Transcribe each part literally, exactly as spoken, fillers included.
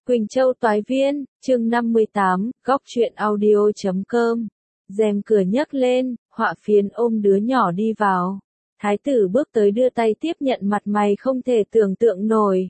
Quỳnh Châu Toái Viên, chương năm mươi tám, góc truyện audio chấm com. Rèm cửa nhấc lên, Họa Phiến ôm đứa nhỏ đi vào. Thái tử bước tới đưa tay tiếp nhận, mặt mày không thể tưởng tượng nổi.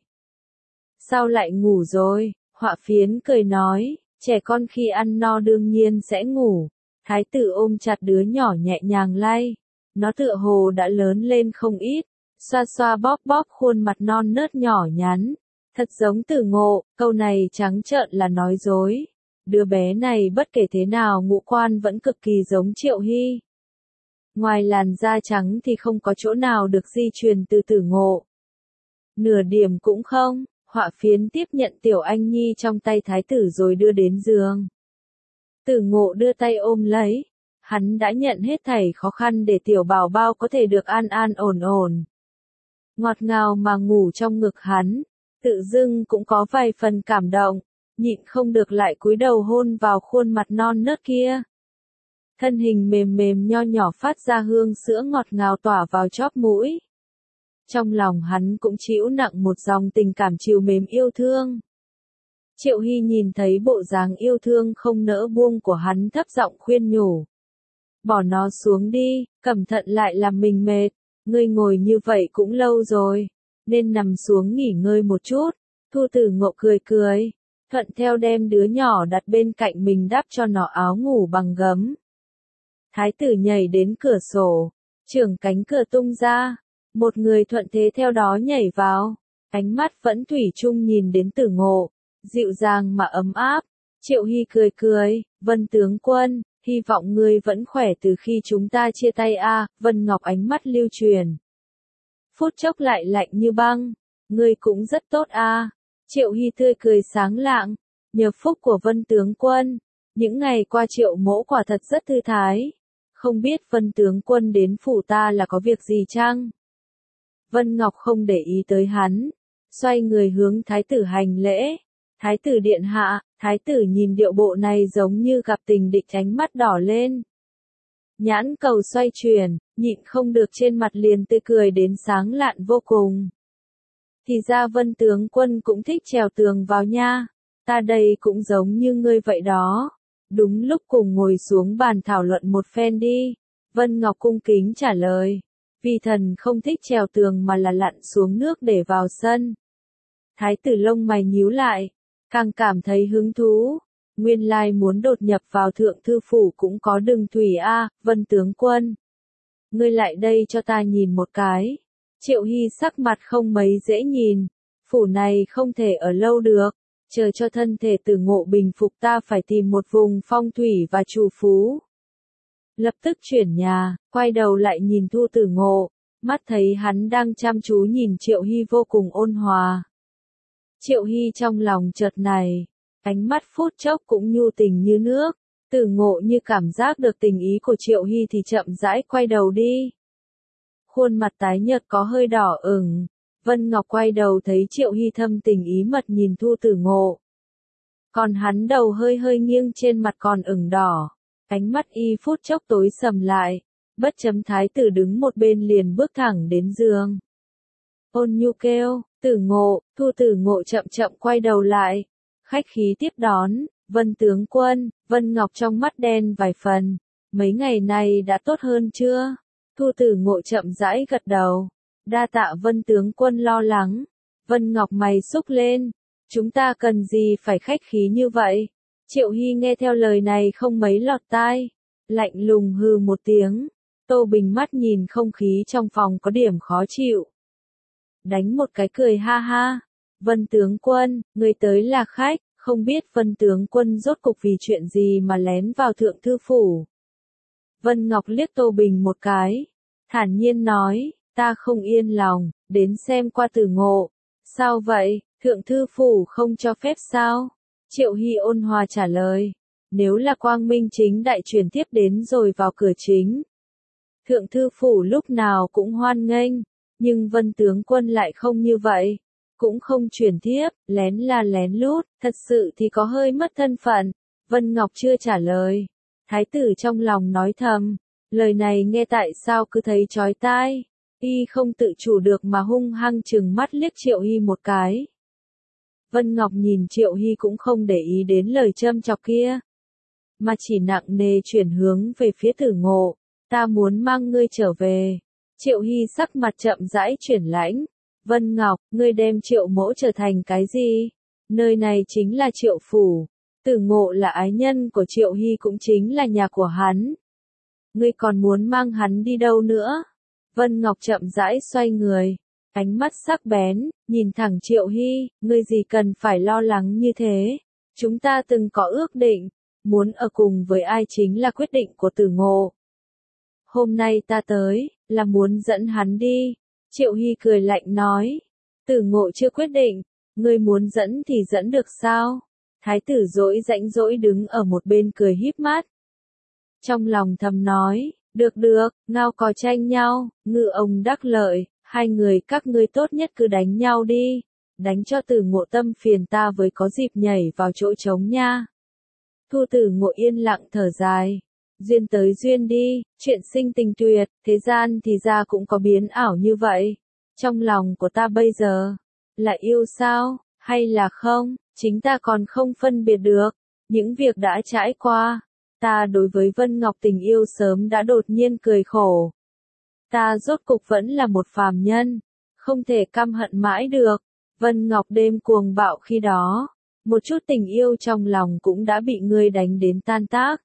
Sao lại ngủ rồi? Họa Phiến cười nói, trẻ con khi ăn no đương nhiên sẽ ngủ. Thái tử ôm chặt đứa nhỏ nhẹ nhàng lay. Nó tựa hồ đã lớn lên không ít, xoa xoa bóp bóp khuôn mặt non nớt nhỏ nhắn. Thật giống Tử Ngộ, câu này trắng trợn là nói dối. Đứa bé này bất kể thế nào ngũ quan vẫn cực kỳ giống Triệu Hy. Ngoài làn da trắng thì không có chỗ nào được di truyền từ Tử Ngộ. Nửa điểm cũng không. Họa Phiến tiếp nhận Tiểu Anh Nhi trong tay thái tử rồi đưa đến giường. Tử Ngộ đưa tay ôm lấy. Hắn đã nhận hết thảy khó khăn để tiểu bảo bao có thể được an an ổn ổn. Ngọt ngào mà ngủ trong ngực hắn. Tự dưng cũng có vài phần cảm động, nhịn không được lại cúi đầu hôn vào khuôn mặt non nớt kia. Thân hình mềm mềm nho nhỏ phát ra hương sữa ngọt ngào tỏa vào chóp mũi. Trong lòng hắn cũng trĩu nặng một dòng tình cảm trìu mến yêu thương. Triệu Hy nhìn thấy bộ dáng yêu thương không nỡ buông của hắn, thấp giọng khuyên nhủ. Bỏ nó xuống đi, cẩn thận lại làm mình mệt, ngươi ngồi như vậy cũng lâu rồi. Nên nằm xuống nghỉ ngơi một chút. Thu Tử Ngộ cười cười, thuận theo đem đứa nhỏ đặt bên cạnh mình, đắp cho nó áo ngủ bằng gấm. Thái tử nhảy đến cửa sổ, trưởng cánh cửa tung ra, một người thuận thế theo đó nhảy vào, ánh mắt vẫn thủy chung nhìn đến Tử Ngộ, dịu dàng mà ấm áp. Triệu Hy cười cười, Vân tướng quân, hy vọng ngươi vẫn khỏe từ khi chúng ta chia tay a. Vân Ngọc ánh mắt lưu truyền. Phút chốc lại lạnh như băng, ngươi cũng rất tốt a. À. Triệu Hy tươi cười sáng lạng, nhờ phúc của Vân tướng quân, những ngày qua Triệu mỗ quả thật rất thư thái. Không biết Vân tướng quân đến phủ ta là có việc gì chăng? Vân Ngọc không để ý tới hắn, xoay người hướng thái tử hành lễ. Thái tử điện hạ. Thái tử nhìn điệu bộ này giống như gặp tình địch, ánh mắt đỏ lên. Nhãn cầu xoay chuyển, nhịn không được trên mặt liền tươi cười đến sáng lạn vô cùng. Thì ra Vân tướng quân cũng thích trèo tường vào nha. Ta đây cũng giống như ngươi vậy đó. Đúng lúc cùng ngồi xuống bàn thảo luận một phen đi. Vân Ngọc cung kính trả lời. Vì thần không thích trèo tường mà là lặn xuống nước để vào sân. Thái tử lông mày nhíu lại, càng cảm thấy hứng thú. Nguyên lai muốn đột nhập vào thượng thư phủ cũng có đường thủy a. À, Vân tướng quân. Ngươi lại đây cho ta nhìn một cái. Triệu Hy sắc mặt không mấy dễ nhìn. Phủ này không thể ở lâu được. Chờ cho thân thể Tử Ngộ bình phục ta phải tìm một vùng phong thủy và chủ phú. Lập tức chuyển nhà, quay đầu lại nhìn Thu Tử Ngộ. Mắt thấy hắn đang chăm chú nhìn Triệu Hy vô cùng ôn hòa. Triệu Hy trong lòng chợt này. Ánh mắt phút chốc cũng nhu tình như nước. Tử Ngộ như cảm giác được tình ý của Triệu Hy thì chậm rãi quay đầu đi. Khuôn mặt tái nhợt có hơi đỏ ửng. Vân Ngọc quay đầu thấy Triệu Hy thâm tình ý mật nhìn Thu Tử Ngộ. Còn hắn đầu hơi hơi nghiêng, trên mặt còn ửng đỏ. Ánh mắt y phút chốc tối sầm lại. Bất chấm thái tử đứng một bên liền bước thẳng đến giường. Ôn nhu kêu, Tử Ngộ. Thu Tử Ngộ chậm chậm quay đầu lại. Khách khí tiếp đón, Vân tướng quân. Vân Ngọc trong mắt đen vài phần. Mấy ngày này đã tốt hơn chưa? Thu Tử Ngộ chậm rãi gật đầu. Đa tạ Vân tướng quân lo lắng. Vân Ngọc mày xúc lên. Chúng ta cần gì phải khách khí như vậy? Triệu Hy nghe theo lời này không mấy lọt tai. Lạnh lùng hừ một tiếng. Tô Bình mắt nhìn không khí trong phòng có điểm khó chịu. Đánh một cái cười ha ha. Vân tướng quân, người tới là khách, không biết Vân tướng quân rốt cục vì chuyện gì mà lén vào thượng thư phủ. Vân Ngọc liếc Tô Bình một cái, thản nhiên nói, ta không yên lòng, đến xem qua Tử Ngộ. Sao vậy, thượng thư phủ không cho phép sao? Triệu Hy ôn hòa trả lời, nếu là quang minh chính đại chuyển tiếp đến rồi vào cửa chính. Thượng thư phủ lúc nào cũng hoan nghênh, nhưng Vân tướng quân lại không như vậy. Cũng không chuyển thiếp, lén là lén lút, thật sự thì có hơi mất thân phận. Vân Ngọc chưa trả lời. Thái tử trong lòng nói thầm, lời này nghe tại sao cứ thấy chói tai. Y không tự chủ được mà hung hăng trừng mắt liếc Triệu Hy một cái. Vân Ngọc nhìn Triệu Hy cũng không để ý đến lời châm chọc kia, mà chỉ nặng nề chuyển hướng về phía Tử Ngộ. Ta muốn mang ngươi trở về. Triệu Hy sắc mặt chậm rãi chuyển lãnh. Vân Ngọc, ngươi đem Triệu mỗ trở thành cái gì? Nơi này chính là Triệu phủ. Tử Ngộ là ái nhân của Triệu Hy cũng chính là nhà của hắn. Ngươi còn muốn mang hắn đi đâu nữa? Vân Ngọc chậm rãi xoay người, ánh mắt sắc bén, nhìn thẳng Triệu Hy, ngươi gì cần phải lo lắng như thế? Chúng ta từng có ước định, muốn ở cùng với ai chính là quyết định của Tử Ngộ. Hôm nay ta tới, là muốn dẫn hắn đi. Triệu Hy cười lạnh nói. Tử Ngộ chưa quyết định, ngươi muốn dẫn thì dẫn được sao? Thái tử dỗi rãnh rỗi đứng ở một bên cười híp mắt. Trong lòng thầm nói, được được, ngao cò tranh nhau, ngư ông đắc lợi, hai người các ngươi tốt nhất cứ đánh nhau đi. Đánh cho Tử Ngộ tâm phiền ta với có dịp nhảy vào chỗ trống nha. Thu Tử Ngộ yên lặng thở dài. Duyên tới duyên đi, chuyện sinh tình tuyệt, thế gian thì ra cũng có biến ảo như vậy. Trong lòng của ta bây giờ, là yêu sao, hay là không, chính ta còn không phân biệt được. Những việc đã trải qua, ta đối với Vân Ngọc tình yêu sớm đã đột nhiên cười khổ. Ta rốt cục vẫn là một phàm nhân, không thể căm hận mãi được. Vân Ngọc đêm cuồng bạo khi đó, một chút tình yêu trong lòng cũng đã bị ngươi đánh đến tan tác.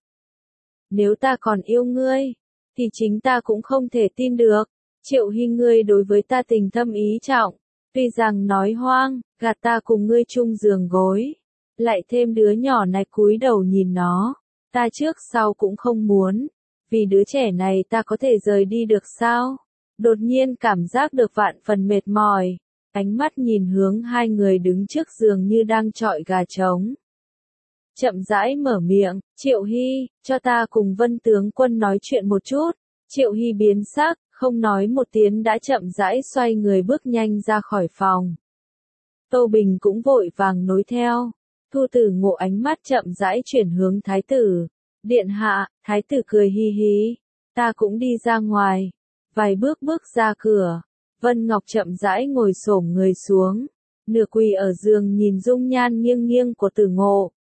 Nếu ta còn yêu ngươi, thì chính ta cũng không thể tin được. Triệu Hy ngươi đối với ta tình thâm ý trọng, tuy rằng nói hoang, gạt ta cùng ngươi chung giường gối, lại thêm đứa nhỏ này cúi đầu nhìn nó, ta trước sau cũng không muốn, vì đứa trẻ này ta có thể rời đi được sao? Đột nhiên cảm giác được vạn phần mệt mỏi, ánh mắt nhìn hướng hai người đứng trước giường như đang chọi gà trống. Chậm rãi mở miệng, Triệu Hy, cho ta cùng Vân tướng quân nói chuyện một chút. Triệu Hy biến sắc, không nói một tiếng đã chậm rãi xoay người bước nhanh ra khỏi phòng. Tô Bình cũng vội vàng nối theo. Thu Tử Ngộ ánh mắt chậm rãi chuyển hướng thái tử. Điện hạ, thái tử cười hi hi. Ta cũng đi ra ngoài. Vài bước bước ra cửa. Vân Ngọc chậm rãi ngồi xổm người xuống. Nửa quỳ ở giường nhìn dung nhan nghiêng nghiêng của Tử Ngộ.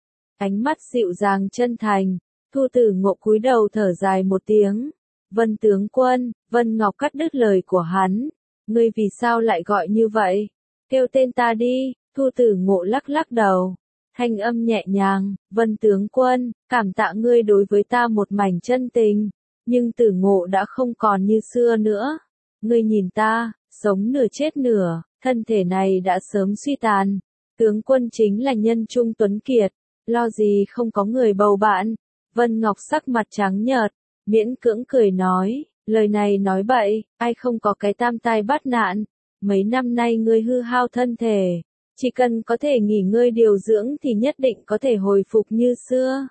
Ánh mắt dịu dàng chân thành, Thu Tử Ngộ cúi đầu thở dài một tiếng. Vân tướng quân, Vân Ngọc cắt đứt lời của hắn. Ngươi vì sao lại gọi như vậy? Kêu tên ta đi. Thu Tử Ngộ lắc lắc đầu. Thanh âm nhẹ nhàng, Vân tướng quân, cảm tạ ngươi đối với ta một mảnh chân tình. Nhưng Tử Ngộ đã không còn như xưa nữa. Ngươi nhìn ta, sống nửa chết nửa, thân thể này đã sớm suy tàn. Tướng quân chính là nhân trung tuấn kiệt. Lo gì không có người bầu bạn. Vân Ngọc sắc mặt trắng nhợt, miễn cưỡng cười nói, lời này nói bậy, ai không có cái tam tai bắt nạn. Mấy năm nay ngươi hư hao thân thể, chỉ cần có thể nghỉ ngơi điều dưỡng thì nhất định có thể hồi phục như xưa.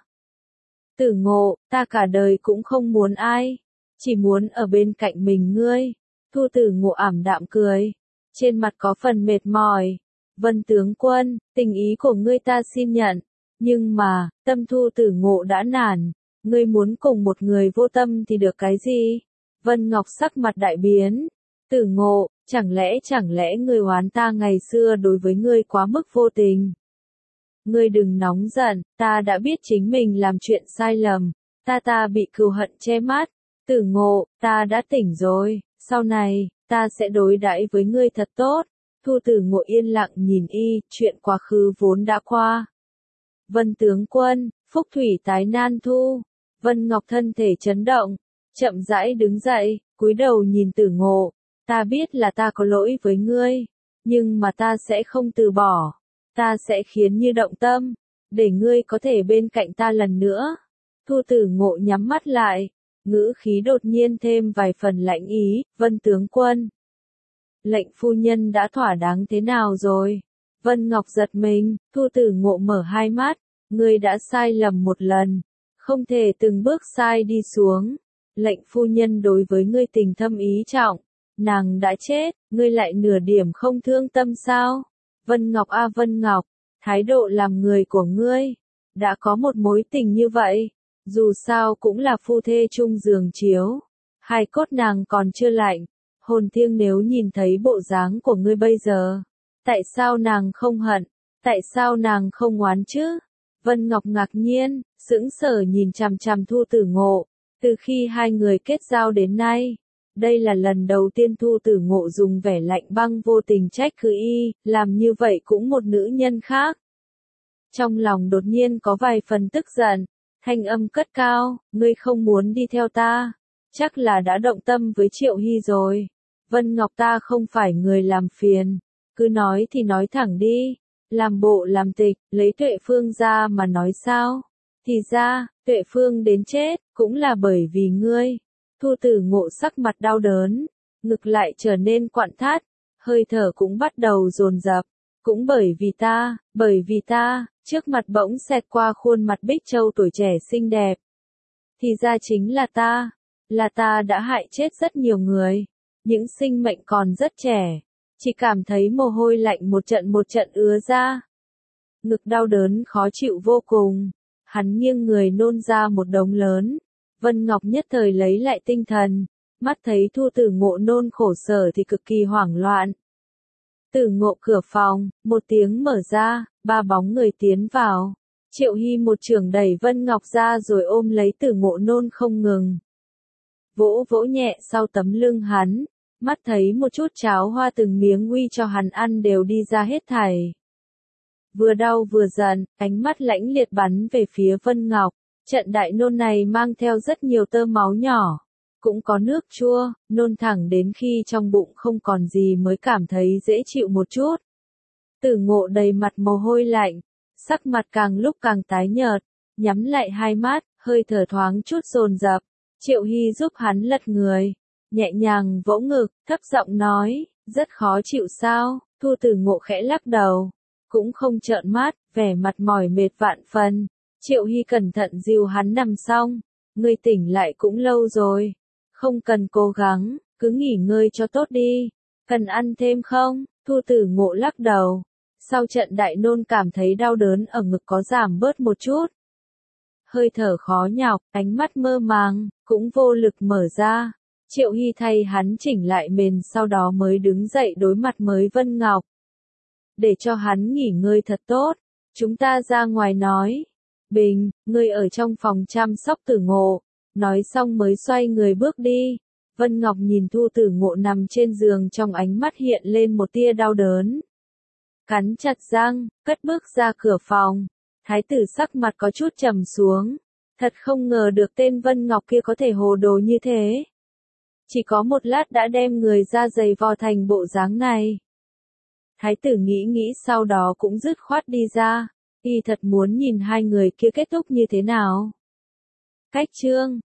Tử Ngộ, ta cả đời cũng không muốn ai, chỉ muốn ở bên cạnh mình ngươi. Thu Tử Ngộ ảm đạm cười, trên mặt có phần mệt mỏi. Vân tướng quân, tình ý của ngươi ta xin nhận. Nhưng mà, tâm Thu Tử Ngộ đã nản, ngươi muốn cùng một người vô tâm thì được cái gì? Vân Ngọc sắc mặt đại biến. Tử Ngộ, chẳng lẽ chẳng lẽ ngươi oán ta ngày xưa đối với ngươi quá mức vô tình? Ngươi đừng nóng giận, ta đã biết chính mình làm chuyện sai lầm, ta ta bị cừu hận che mắt. Tử Ngộ, ta đã tỉnh rồi, sau này, ta sẽ đối đãi với ngươi thật tốt. Thu Tử Ngộ yên lặng nhìn y, chuyện quá khứ vốn đã qua. Vân tướng quân, phúc thủy tái nan thu. Vân Ngọc thân thể chấn động, chậm rãi đứng dậy, cúi đầu nhìn Tử Ngộ. Ta biết là ta có lỗi với ngươi, nhưng mà ta sẽ không từ bỏ. Ta sẽ khiến như động tâm, để ngươi có thể bên cạnh ta lần nữa. Thu Tử Ngộ nhắm mắt lại, ngữ khí đột nhiên thêm vài phần lạnh ý. Vân tướng quân, lệnh phu nhân đã thỏa đáng thế nào rồi? Vân Ngọc giật mình, Thu Tử Ngộ mở hai mắt, ngươi đã sai lầm một lần, không thể từng bước sai đi xuống. Lệnh phu nhân đối với ngươi tình thâm ý trọng, nàng đã chết, ngươi lại nửa điểm không thương tâm sao? Vân Ngọc a Vân Ngọc, thái độ làm người của ngươi, đã có một mối tình như vậy, dù sao cũng là phu thê chung giường chiếu, hai cốt nàng còn chưa lạnh, hồn thiêng nếu nhìn thấy bộ dáng của ngươi bây giờ, tại sao nàng không hận? Tại sao nàng không oán chứ? Vân Ngọc ngạc nhiên, sững sờ nhìn chằm chằm Thu Tử Ngộ. Từ khi hai người kết giao đến nay, đây là lần đầu tiên Thu Tử Ngộ dùng vẻ lạnh băng vô tình trách cứ y, làm như vậy cũng một nữ nhân khác. Trong lòng đột nhiên có vài phần tức giận, thanh âm cất cao, ngươi không muốn đi theo ta, chắc là đã động tâm với Triệu Hy rồi. Vân Ngọc ta không phải người làm phiền, cứ nói thì nói thẳng đi, làm bộ làm tịch, lấy Tuệ Phương ra mà nói sao? Thì ra, Tuệ Phương đến chết, cũng là bởi vì ngươi. Thu Tử Ngộ sắc mặt đau đớn, ngực lại trở nên quặn thắt, hơi thở cũng bắt đầu dồn dập. Cũng bởi vì ta, bởi vì ta, trước mặt bỗng xẹt qua khuôn mặt Bích Châu tuổi trẻ xinh đẹp. Thì ra chính là ta, là ta đã hại chết rất nhiều người, những sinh mệnh còn rất trẻ, chỉ cảm thấy mồ hôi lạnh một trận một trận ứa ra. Ngực đau đớn khó chịu vô cùng, hắn nghiêng người nôn ra một đống lớn. Vân Ngọc nhất thời lấy lại tinh thần, mắt thấy Thu Tử Ngộ nôn khổ sở thì cực kỳ hoảng loạn. Tử Ngộ cửa phòng, một tiếng mở ra, ba bóng người tiến vào. Triệu Hy một chưởng đẩy Vân Ngọc ra rồi ôm lấy Tử Ngộ nôn không ngừng. Vỗ vỗ nhẹ sau tấm lưng hắn, mắt thấy một chút cháo hoa từng miếng uy cho hắn ăn đều đi ra hết thảy. Vừa đau vừa giận, ánh mắt lãnh liệt bắn về phía Vân Ngọc. Trận đại nôn này mang theo rất nhiều tơ máu nhỏ, cũng có nước chua, nôn thẳng đến khi trong bụng không còn gì mới cảm thấy dễ chịu một chút. Tử Ngộ đầy mặt mồ hôi lạnh, sắc mặt càng lúc càng tái nhợt, nhắm lại hai mắt, hơi thở thoáng chút dồn dập. Triệu Hy giúp hắn lật người, nhẹ nhàng vỗ ngực, thấp giọng nói, rất khó chịu sao? Thu Tử Ngộ khẽ lắc đầu, cũng không trợn mắt, vẻ mặt mỏi mệt vạn phần. Triệu Hy cẩn thận dìu hắn nằm xong, ngươi tỉnh lại cũng lâu rồi, không cần cố gắng, cứ nghỉ ngơi cho tốt đi, cần ăn thêm không? Thu Tử Ngộ lắc đầu, sau trận đại nôn cảm thấy đau đớn ở ngực có giảm bớt một chút. Hơi thở khó nhọc, ánh mắt mơ màng, cũng vô lực mở ra. Triệu Hy thay hắn chỉnh lại mền sau đó mới đứng dậy đối mặt với Vân Ngọc. Để cho hắn nghỉ ngơi thật tốt, chúng ta ra ngoài nói. Bình, ngươi ở trong phòng chăm sóc Tử Ngộ, nói xong mới xoay người bước đi. Vân Ngọc nhìn Thu Tử Ngộ nằm trên giường trong ánh mắt hiện lên một tia đau đớn. Cắn chặt răng, cất bước ra cửa phòng. Thái tử sắc mặt có chút trầm xuống. Thật không ngờ được tên Vân Ngọc kia có thể hồ đồ như thế. Chỉ có một lát đã đem người ra giày vò thành bộ dáng này. Thái tử nghĩ nghĩ sau đó cũng dứt khoát đi ra. Y thật muốn nhìn hai người kia kết thúc như thế nào. Cách chương